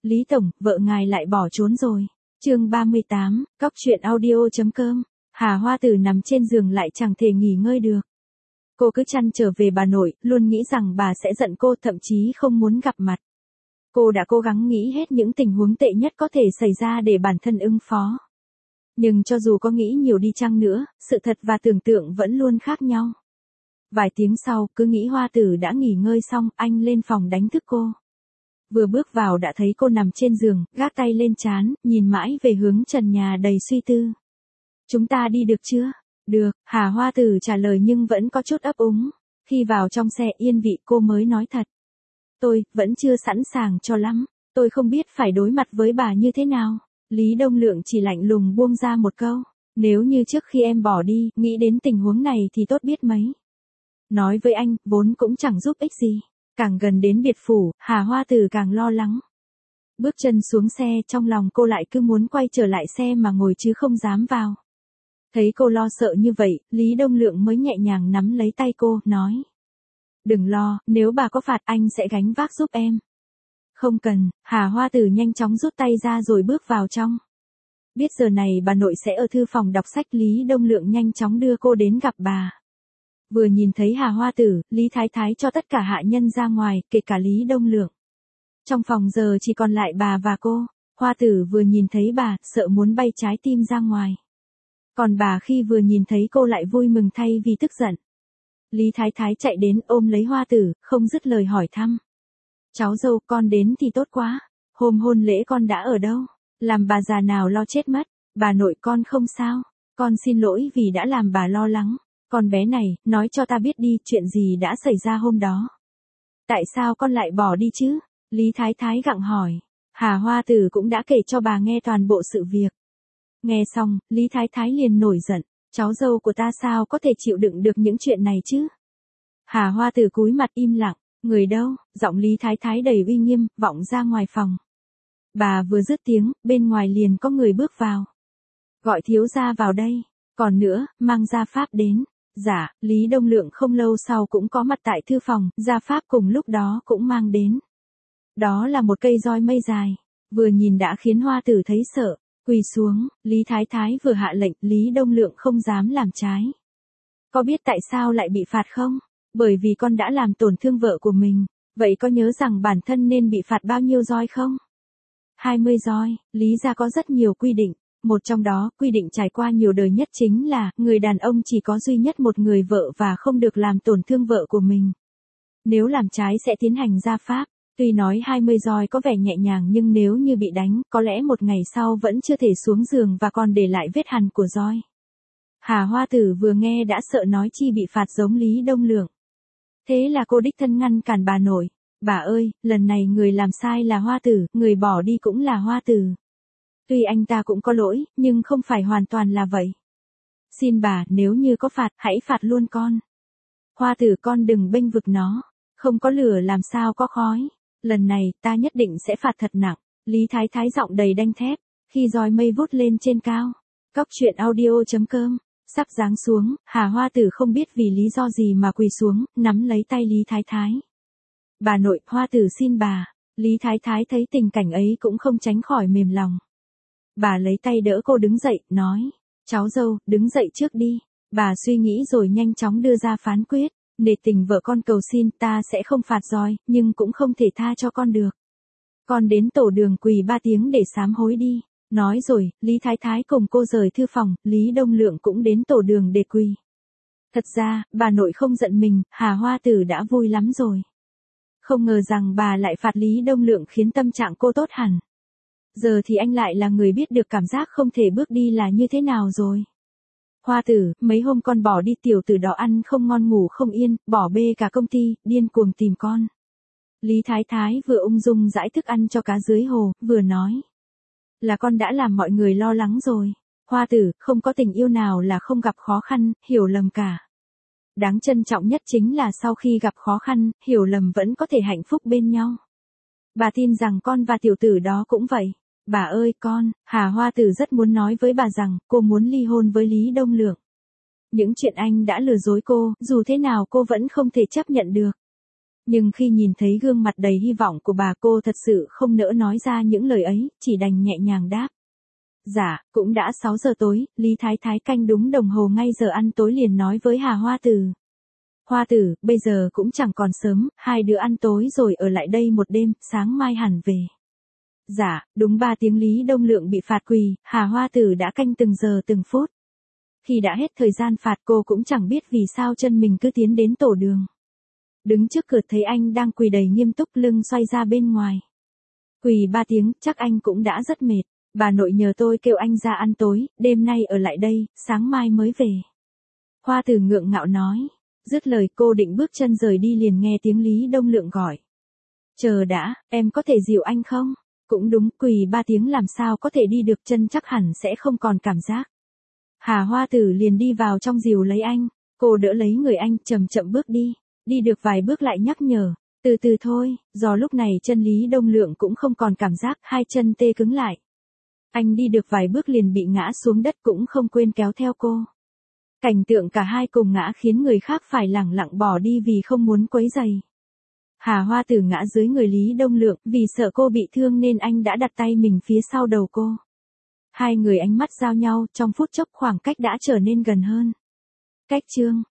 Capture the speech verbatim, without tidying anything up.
Lý Tổng, vợ ngài lại bỏ trốn rồi. Chương ba mươi tám, cóc truyện audio.com. Hà Hoa Tử nằm trên giường lại chẳng thể nghỉ ngơi được. Cô cứ trăn trở về bà nội, luôn nghĩ rằng bà sẽ giận cô, thậm chí không muốn gặp mặt. Cô đã cố gắng nghĩ hết những tình huống tệ nhất có thể xảy ra để bản thân ứng phó. Nhưng cho dù có nghĩ nhiều đi chăng nữa, sự thật và tưởng tượng vẫn luôn khác nhau. Vài tiếng sau, cứ nghĩ Hoa Tử đã nghỉ ngơi xong, anh lên phòng đánh thức cô. Vừa bước vào đã thấy cô nằm trên giường, gác tay lên trán, nhìn mãi về hướng trần nhà đầy suy tư. Chúng ta đi được chưa? Được, Hà Hoa Tử trả lời nhưng vẫn có chút ấp úng. Khi vào trong xe yên vị cô mới nói thật. Tôi, vẫn chưa sẵn sàng cho lắm. Tôi không biết phải đối mặt với bà như thế nào. Lý Đông Lượng chỉ lạnh lùng buông ra một câu. Nếu như trước khi em bỏ đi, nghĩ đến tình huống này thì tốt biết mấy. Nói với anh, vốn cũng chẳng giúp ích gì. Càng gần đến biệt phủ, Hà Hoa Tử càng lo lắng. Bước chân xuống xe, trong lòng cô lại cứ muốn quay trở lại xe mà ngồi chứ không dám vào. Thấy cô lo sợ như vậy, Lý Đông Lượng mới nhẹ nhàng nắm lấy tay cô, nói. Đừng lo, nếu bà có phạt anh sẽ gánh vác giúp em. Không cần, Hà Hoa Tử nhanh chóng rút tay ra rồi bước vào trong. Biết giờ này bà nội sẽ ở thư phòng đọc sách, Lý Đông Lượng nhanh chóng đưa cô đến gặp bà. Vừa nhìn thấy Hà Hoa Tử, Lý Thái Thái cho tất cả hạ nhân ra ngoài, kể cả Lý Đông Lượng. Trong phòng giờ chỉ còn lại bà và cô. Hoa Tử vừa nhìn thấy bà, sợ muốn bay trái tim ra ngoài. Còn bà khi vừa nhìn thấy cô lại vui mừng thay vì tức giận. Lý Thái Thái chạy đến ôm lấy Hoa Tử, không dứt lời hỏi thăm. Cháu dâu, con đến thì tốt quá. Hôm hôn lễ con đã ở đâu? Làm bà già nào lo chết mất. Bà nội con không sao. Con xin lỗi vì đã làm bà lo lắng. Con bé này, nói cho ta biết đi, chuyện gì đã xảy ra hôm đó. Tại sao con lại bỏ đi chứ? Lý Thái Thái gặng hỏi. Hà Hoa Tử cũng đã kể cho bà nghe toàn bộ sự việc. Nghe xong, Lý Thái Thái liền nổi giận. Cháu dâu của ta sao có thể chịu đựng được những chuyện này chứ? Hà Hoa Tử cúi mặt im lặng. Người đâu? Giọng Lý Thái Thái đầy uy nghiêm, vọng ra ngoài phòng. Bà vừa dứt tiếng, bên ngoài liền có người bước vào. Gọi thiếu gia vào đây. Còn nữa, mang gia pháp đến. Dạ, Lý Đông Lượng không lâu sau cũng có mặt tại thư phòng, gia pháp cùng lúc đó cũng mang đến. Đó là một cây roi mây dài. Vừa nhìn đã khiến Hoa Tử thấy sợ. Quỳ xuống, Lý Thái Thái vừa hạ lệnh, Lý Đông Lượng không dám làm trái. Có biết tại sao lại bị phạt không? Bởi vì con đã làm tổn thương vợ của mình. Vậy có nhớ rằng bản thân nên bị phạt bao nhiêu roi không? hai mươi roi, Lý gia có rất nhiều quy định. Một trong đó, quy định trải qua nhiều đời nhất chính là, người đàn ông chỉ có duy nhất một người vợ và không được làm tổn thương vợ của mình. Nếu làm trái sẽ tiến hành gia pháp. Tuy nói hai mươi roi có vẻ nhẹ nhàng nhưng nếu như bị đánh, có lẽ một ngày sau vẫn chưa thể xuống giường và còn để lại vết hằn của roi. Hà Hoa Tử vừa nghe đã sợ nói chi bị phạt giống Lý Đông Lượng. Thế là cô đích thân ngăn cản bà nội. Bà ơi, lần này người làm sai là Hoa Tử, người bỏ đi cũng là Hoa Tử. Tuy anh ta cũng có lỗi, nhưng không phải hoàn toàn là vậy. Xin bà, nếu như có phạt, hãy phạt luôn con. Hoa Tử con đừng bênh vực nó. Không có lửa làm sao có khói. Lần này, ta nhất định sẽ phạt thật nặng. Lý Thái Thái giọng đầy đanh thép. Khi roi mây vút lên trên cao. Cóc truyện audio.com. Sắp giáng xuống, Hà Hoa Tử không biết vì lý do gì mà quỳ xuống, nắm lấy tay Lý Thái Thái. Bà nội, Hoa Tử xin bà. Lý Thái Thái thấy tình cảnh ấy cũng không tránh khỏi mềm lòng. Bà lấy tay đỡ cô đứng dậy, nói. Cháu dâu, đứng dậy trước đi. Bà suy nghĩ rồi nhanh chóng đưa ra phán quyết. Nể tình vợ con cầu xin, ta sẽ không phạt roi, nhưng cũng không thể tha cho con được. Con đến tổ đường quỳ ba tiếng để sám hối đi. Nói rồi, Lý Thái Thái cùng cô rời thư phòng, Lý Đông Lượng cũng đến tổ đường để quỳ. Thật ra, bà nội không giận mình, Hà Hoa Tử đã vui lắm rồi. Không ngờ rằng bà lại phạt Lý Đông Lượng khiến tâm trạng cô tốt hẳn. Giờ thì anh lại là người biết được cảm giác không thể bước đi là như thế nào rồi. Hoa Tử, mấy hôm con bỏ đi tiểu tử đó ăn không ngon ngủ không yên, bỏ bê cả công ty, điên cuồng tìm con. Lý Thái Thái vừa ung dung rải thức ăn cho cá dưới hồ, vừa nói. Là con đã làm mọi người lo lắng rồi. Hoa Tử, không có tình yêu nào là không gặp khó khăn, hiểu lầm cả. Đáng trân trọng nhất chính là sau khi gặp khó khăn, hiểu lầm vẫn có thể hạnh phúc bên nhau. Bà tin rằng con và tiểu tử đó cũng vậy. Bà ơi con, Hà Hoa Tử rất muốn nói với bà rằng cô muốn ly hôn với Lý Đông Lượng. Những chuyện anh đã lừa dối cô, dù thế nào cô vẫn không thể chấp nhận được. Nhưng khi nhìn thấy gương mặt đầy hy vọng của bà, cô thật sự không nỡ nói ra những lời ấy, chỉ đành nhẹ nhàng đáp. Dạ, cũng đã sáu giờ tối, Lý Thái Thái canh đúng đồng hồ ngay giờ ăn tối liền nói với Hà Hoa Tử. Hoa Tử, bây giờ cũng chẳng còn sớm, hai đứa ăn tối rồi ở lại đây một đêm, sáng mai hẳn về. Dạ, đúng ba tiếng Lý Đông Lượng bị phạt quỳ, Hà Hoa Tử đã canh từng giờ từng phút. Khi đã hết thời gian phạt cô cũng chẳng biết vì sao chân mình cứ tiến đến tổ đường. Đứng trước cửa thấy anh đang quỳ đầy nghiêm túc, lưng xoay ra bên ngoài. Quỳ ba tiếng, chắc anh cũng đã rất mệt. Bà nội nhờ tôi kêu anh ra ăn tối, đêm nay ở lại đây, sáng mai mới về. Hoa Tử ngượng ngạo nói. Dứt lời cô định bước chân rời đi liền nghe tiếng Lý Đông Lượng gọi. Chờ đã, em có thể dìu anh không? Cũng đúng, quỳ ba tiếng làm sao có thể đi được, chân chắc hẳn sẽ không còn cảm giác. Hà Hoa Tử liền đi vào trong dìu lấy anh, cô đỡ lấy người anh, chậm chậm bước đi, đi được vài bước lại nhắc nhở, từ từ thôi, do lúc này chân Lý Đông Lượng cũng không còn cảm giác, hai chân tê cứng lại. Anh đi được vài bước liền bị ngã xuống đất cũng không quên kéo theo cô. Cảnh tượng cả hai cùng ngã khiến người khác phải lẳng lặng bỏ đi vì không muốn quấy rầy. Hà Hoa Tử ngã dưới người Lý Đông Lượng, vì sợ cô bị thương nên anh đã đặt tay mình phía sau đầu cô. Hai người ánh mắt giao nhau, trong phút chốc khoảng cách đã trở nên gần hơn. Cách chương